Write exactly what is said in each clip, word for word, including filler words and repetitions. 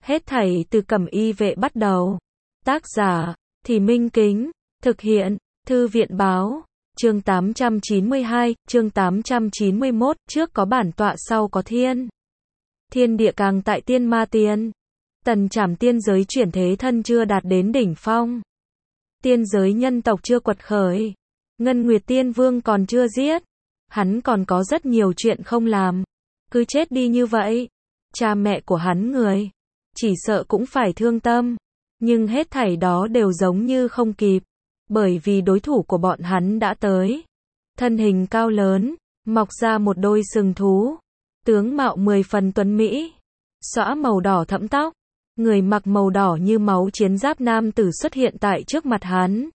Hết thảy từ Cẩm Y Vệ bắt đầu. Tác giả, Thì Minh Kính. Thực hiện, Thư viện Báo. Chương tám trăm chín mươi hai, chương tám trăm chín mươi mốt, trước có bản tọa sau có thiên. Thiên địa càng tại tiên ma tiên. Tần trảm tiên giới chuyển thế thân chưa đạt đến đỉnh phong. Tiên giới nhân tộc chưa quật khởi. Ngân Nguyệt Tiên Vương còn chưa giết. Hắn còn có rất nhiều chuyện không làm. Cứ chết đi như vậy. Cha mẹ của hắn người. Chỉ sợ cũng phải thương tâm. Nhưng hết thảy đó đều giống như không kịp. Bởi vì đối thủ của bọn hắn đã tới. Thân hình cao lớn. Mọc ra một đôi sừng thú. Tướng mạo mười phần tuấn Mỹ. Xõa màu đỏ thẫm tóc. Người mặc màu đỏ như máu chiến giáp nam tử xuất hiện tại trước mặt hắn.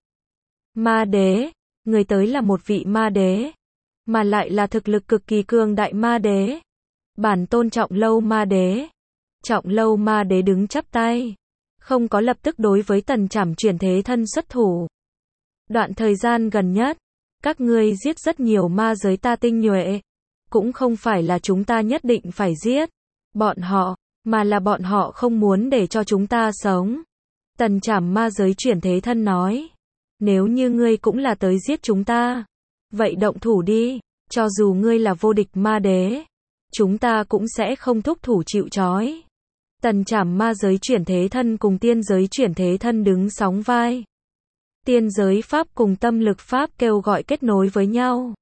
Ma đế. Người tới là một vị ma đế. Mà lại là thực lực cực kỳ cường đại ma đế. Bản tôn Trọng Lâu ma đế. Trọng Lâu ma đế đứng chắp tay. Không có lập tức đối với tần trảm chuyển thế thân xuất thủ. Đoạn thời gian gần nhất. Các ngươi giết rất nhiều ma giới ta tinh nhuệ. Cũng không phải là chúng ta nhất định phải giết. Bọn họ. Mà là bọn họ không muốn để cho chúng ta sống. Tần trảm ma giới chuyển thế thân nói. Nếu như ngươi cũng là tới giết chúng ta. Vậy động thủ đi. Cho dù ngươi là vô địch ma đế. Chúng ta cũng sẽ không thúc thủ chịu trói. Tần trảm ma giới chuyển thế thân cùng tiên giới chuyển thế thân đứng sóng vai. Tiên giới pháp cùng tâm lực pháp kêu gọi kết nối với nhau.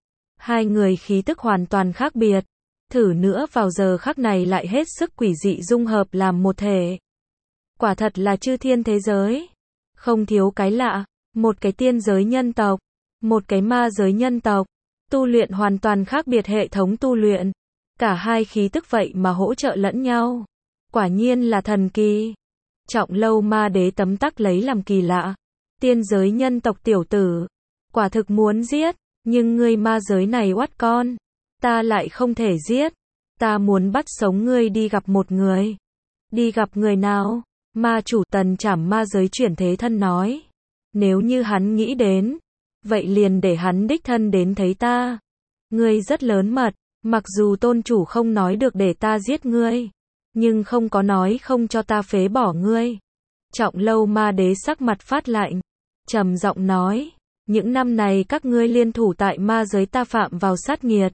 Hai người khí tức hoàn toàn khác biệt. Thử nữa vào giờ khắc này lại hết sức quỷ dị dung hợp làm một thể. Quả thật là chư thiên thế giới. Không thiếu cái lạ. Một cái tiên giới nhân tộc. Một cái ma giới nhân tộc. Tu luyện hoàn toàn khác biệt hệ thống tu luyện. Cả hai khí tức vậy mà hỗ trợ lẫn nhau. Quả nhiên là thần kỳ. Trọng Lâu ma đế tấm tắc lấy làm kỳ lạ. Tiên giới nhân tộc tiểu tử. Quả thực muốn giết. Nhưng ngươi ma giới này oắt con. Ta lại không thể giết. Ta muốn bắt sống ngươi đi gặp một người. Đi gặp người nào? Ma chủ tần trảm ma giới chuyển thế thân nói. Nếu như hắn nghĩ đến. Vậy liền để hắn đích thân đến thấy ta. Ngươi rất lớn mật. Mặc dù tôn chủ không nói được để ta giết ngươi. Nhưng không có nói không cho ta phế bỏ ngươi. Trọng Lâu ma đế sắc mặt phát lạnh. Trầm giọng nói. Những năm này các ngươi liên thủ tại ma giới ta phạm vào sát nghiệt.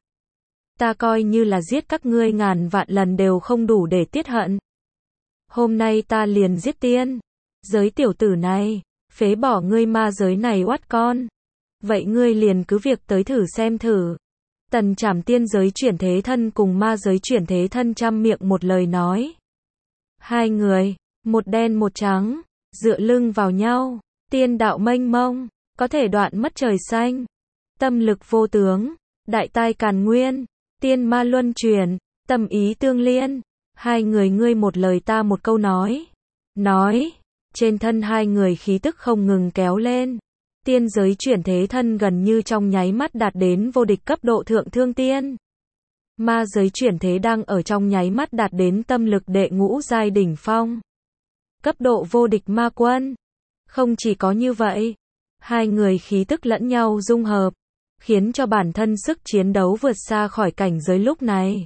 Ta coi như là giết các ngươi ngàn vạn lần đều không đủ để tiết hận. Hôm nay ta liền giết tiên. Giới tiểu tử này. Phế bỏ ngươi ma giới này oắt con. Vậy ngươi liền cứ việc tới thử xem thử. Tần trảm tiên giới chuyển thế thân cùng ma giới chuyển thế thân trăm miệng một lời nói. Hai người. Một đen một trắng. Dựa lưng vào nhau. Tiên đạo mênh mông. Có thể đoạn mất trời xanh. Tâm lực vô tướng. Đại tai càn nguyên. Tiên ma luân chuyển. Tâm ý tương liên. Hai người ngươi một lời ta một câu nói. Nói. Trên thân hai người khí tức không ngừng kéo lên. Tiên giới chuyển thế thân gần như trong nháy mắt đạt đến vô địch cấp độ thượng thương tiên. Ma giới chuyển thế đang ở trong nháy mắt đạt đến tâm lực đệ ngũ giai đỉnh phong. Cấp độ vô địch ma quân. Không chỉ có như vậy. Hai người khí tức lẫn nhau dung hợp. Khiến cho bản thân sức chiến đấu vượt xa khỏi cảnh giới lúc này.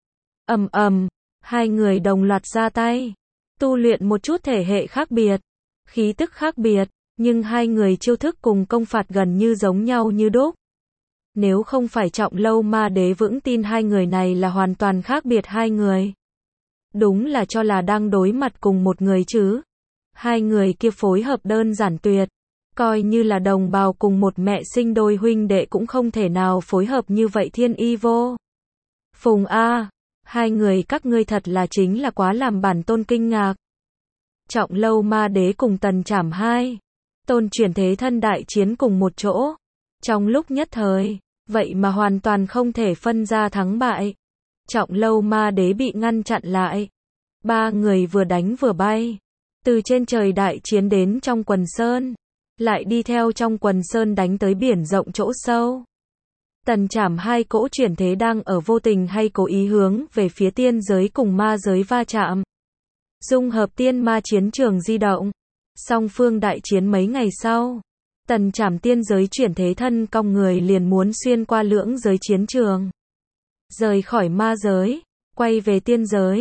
Ầm ầm. Hai người đồng loạt ra tay. Tu luyện một chút thể hệ khác biệt. Khí tức khác biệt. Nhưng hai người chiêu thức cùng công phạt gần như giống nhau như đúc. Nếu không phải Trọng Lâu ma đế vững tin hai người này là hoàn toàn khác biệt hai người. Đúng là cho là đang đối mặt cùng một người chứ. Hai người kia phối hợp đơn giản tuyệt. Coi như là đồng bào cùng một mẹ sinh đôi huynh đệ cũng không thể nào phối hợp như vậy thiên y vô. Phùng A. Hai người các ngươi thật là chính là quá làm bản tôn kinh ngạc. Trọng Lâu ma đế cùng tần trảm hai. Tôn chuyển thế thân đại chiến cùng một chỗ. Trong lúc nhất thời. Vậy mà hoàn toàn không thể phân ra thắng bại. Trọng Lâu ma đế bị ngăn chặn lại. Ba người vừa đánh vừa bay. Từ trên trời đại chiến đến trong quần sơn. Lại đi theo trong quần sơn đánh tới biển rộng chỗ sâu. Tần trảm hai cỗ chuyển thế đang ở vô tình hay cố ý hướng về phía tiên giới cùng ma giới va chạm. Dung hợp tiên ma chiến trường di động. Song phương đại chiến mấy ngày sau. Tần trảm tiên giới chuyển thế thân cong người liền muốn xuyên qua lưỡng giới chiến trường. Rời khỏi ma giới. Quay về tiên giới.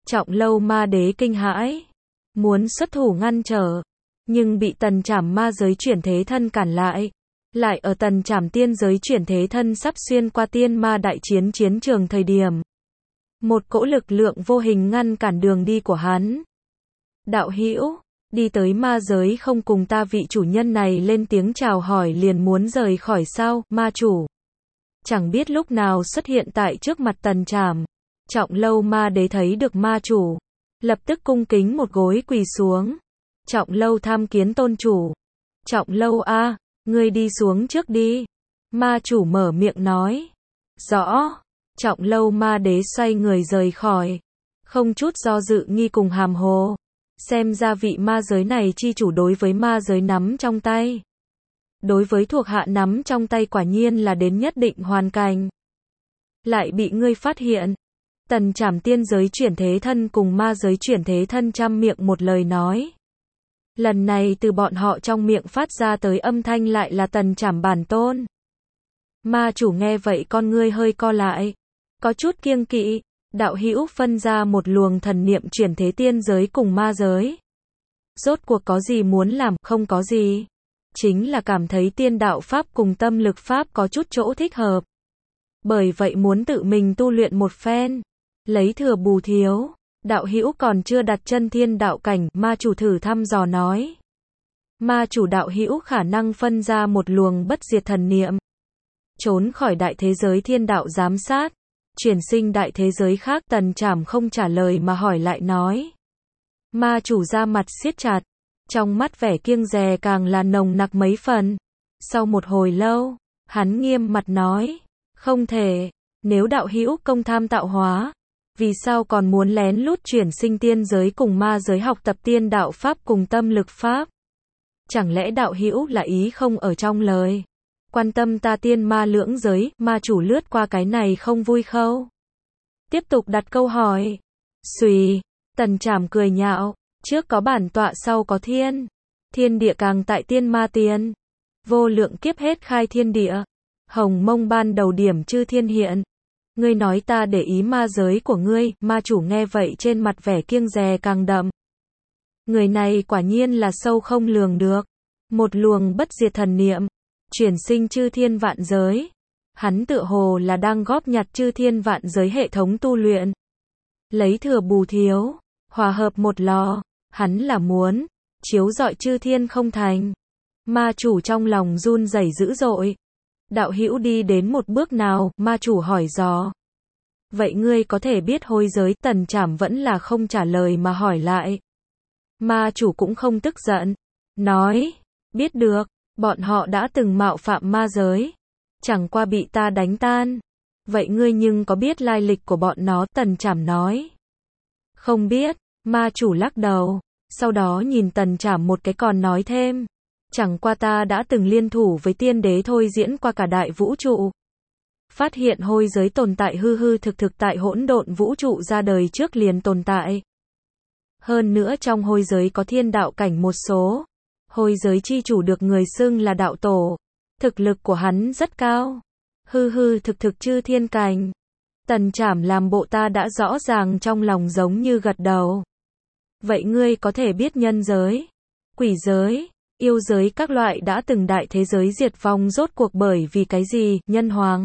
Trọng Lâu Ma Đế kinh hãi, muốn xuất thủ ngăn trở, nhưng bị Tần Trảm ma giới chuyển thế thân cản lại. Lại ở Tần Trảm tiên giới chuyển thế thân sắp xuyên qua tiên ma đại chiến chiến trường thời điểm, một cỗ lực lượng vô hình ngăn cản đường đi của hắn. Đạo hữu, đi tới ma giới không cùng ta vị chủ nhân này lên tiếng chào hỏi liền muốn rời khỏi sao? Ma chủ chẳng biết lúc nào xuất hiện tại trước mặt Tần Trảm. Trọng Lâu Ma Đế thấy được ma chủ, lập tức cung kính một gối quỳ xuống. Trọng Lâu tham kiến tôn chủ. Trọng Lâu a, ngươi đi xuống trước đi. Ma chủ mở miệng nói. Rõ. Trọng Lâu Ma Đế xoay người rời khỏi, không chút do dự nghi cùng hàm hồ. Xem ra vị ma giới này chi chủ đối với ma giới nắm trong tay. Đối với thuộc hạ nắm trong tay quả nhiên là đến nhất định hoàn cảnh. Lại bị ngươi phát hiện. Tần Trảm tiên giới chuyển thế thân cùng ma giới chuyển thế thân trăm miệng một lời nói. Lần này từ bọn họ trong miệng phát ra tới âm thanh lại là Tần Trảm bản tôn. Ma chủ nghe vậy con ngươi hơi co lại, có chút kiêng kỵ. Đạo hữu phân ra một luồng thần niệm chuyển thế tiên giới cùng ma giới. Rốt cuộc có gì muốn làm? Không có gì. Chính là cảm thấy tiên đạo pháp cùng tâm lực pháp có chút chỗ thích hợp. Bởi vậy muốn tự mình tu luyện một phen, lấy thừa bù thiếu. Đạo hữu còn chưa đặt chân thiên đạo cảnh, ma chủ thử thăm dò nói. Ma chủ đạo hữu khả năng phân ra một luồng bất diệt thần niệm, trốn khỏi đại thế giới thiên đạo giám sát, chuyển sinh đại thế giới khác. Tần Trảm không trả lời mà hỏi lại nói. Ma chủ ra mặt siết chặt, trong mắt vẻ kiêng dè càng là nồng nặc mấy phần. Sau một hồi lâu, hắn nghiêm mặt nói, không thể, nếu đạo hữu công tham tạo hóa, vì sao còn muốn lén lút chuyển sinh tiên giới cùng ma giới học tập tiên đạo pháp cùng tâm lực pháp? Chẳng lẽ đạo hữu là ý không ở trong lời? Quan tâm ta tiên ma lưỡng giới? Ma chủ lướt qua cái này không vui khâu, tiếp tục đặt câu hỏi. Xùy, Tần Trảm cười nhạo, trước có bản tọa sau có thiên. Thiên địa càng tại tiên ma tiên. Vô lượng kiếp hết khai thiên địa. Hồng mông ban đầu điểm chư thiên hiện. Ngươi nói ta để ý ma giới của ngươi. Ma chủ nghe vậy trên mặt vẻ kiêng dè càng đậm. Người này quả nhiên là sâu không lường được. Một luồng bất diệt thần niệm, chuyển sinh chư thiên vạn giới. Hắn tựa hồ là đang góp nhặt chư thiên vạn giới hệ thống tu luyện. Lấy thừa bù thiếu, hòa hợp một lò. Hắn là muốn chiếu rọi chư thiên không thành. Ma chủ trong lòng run rẩy dữ dội. Đạo hữu đi đến một bước nào? Ma chủ hỏi dò. Vậy ngươi có thể biết hôi giới? Tần Trảm vẫn là không trả lời mà hỏi lại. Ma chủ cũng không tức giận, nói, biết được, bọn họ đã từng mạo phạm ma giới, chẳng qua bị ta đánh tan. Vậy ngươi nhưng có biết lai lịch của bọn nó? Tần Trảm nói. Không biết. Ma chủ lắc đầu, sau đó nhìn Tần Trảm một cái còn nói thêm. Chẳng qua ta đã từng liên thủ với tiên đế thôi diễn qua cả đại vũ trụ. Phát hiện hôi giới tồn tại hư hư thực thực tại hỗn độn vũ trụ ra đời trước liền tồn tại. Hơn nữa trong hôi giới có thiên đạo cảnh một số. Hôi giới chi chủ được người xưng là đạo tổ. Thực lực của hắn rất cao. Hư hư thực thực chư thiên cảnh. Tần Trảm làm bộ ta đã rõ ràng trong lòng giống như gật đầu. Vậy ngươi có thể biết nhân giới, quỷ giới, yêu giới các loại đã từng đại thế giới diệt vong rốt cuộc bởi vì cái gì? Nhân hoàng.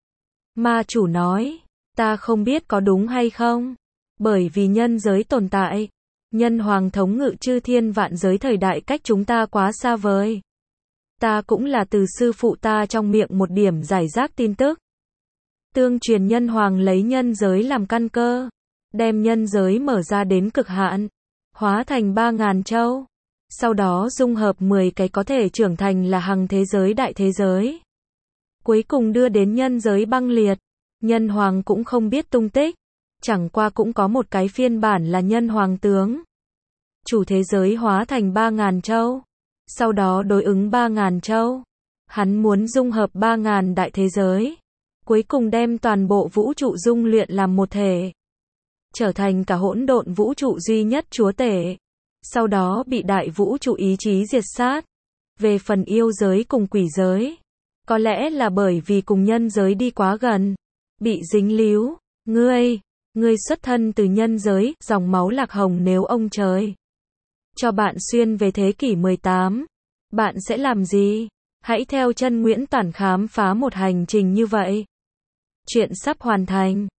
Ma chủ nói, ta không biết có đúng hay không. Bởi vì nhân giới tồn tại. Nhân hoàng thống ngự chư thiên vạn giới thời đại cách chúng ta quá xa vời. Ta cũng là từ sư phụ ta trong miệng một điểm giải rác tin tức. Tương truyền nhân hoàng lấy nhân giới làm căn cơ, đem nhân giới mở ra đến cực hạn, hóa thành ba ngàn châu. Sau đó dung hợp mười cái có thể trưởng thành là hằng thế giới đại thế giới. Cuối cùng đưa đến nhân giới băng liệt. Nhân hoàng cũng không biết tung tích. Chẳng qua cũng có một cái phiên bản là nhân hoàng tướng. Chủ thế giới hóa thành ba ngàn châu. Sau đó đối ứng ba ngàn châu. Hắn muốn dung hợp ba ngàn đại thế giới. Cuối cùng đem toàn bộ vũ trụ dung luyện làm một thể. Trở thành cả hỗn độn vũ trụ duy nhất chúa tể. Sau đó bị đại vũ trụ ý chí diệt sát. Về phần yêu giới cùng quỷ giới, có lẽ là bởi vì cùng nhân giới đi quá gần, bị dính líu. Ngươi, Ngươi xuất thân từ nhân giới, dòng máu lạc hồng, nếu ông trời cho bạn xuyên về thế kỷ mười tám, bạn sẽ làm gì? Hãy theo chân Nguyễn Toản khám phá một hành trình như vậy. Chuyện sắp hoàn thành.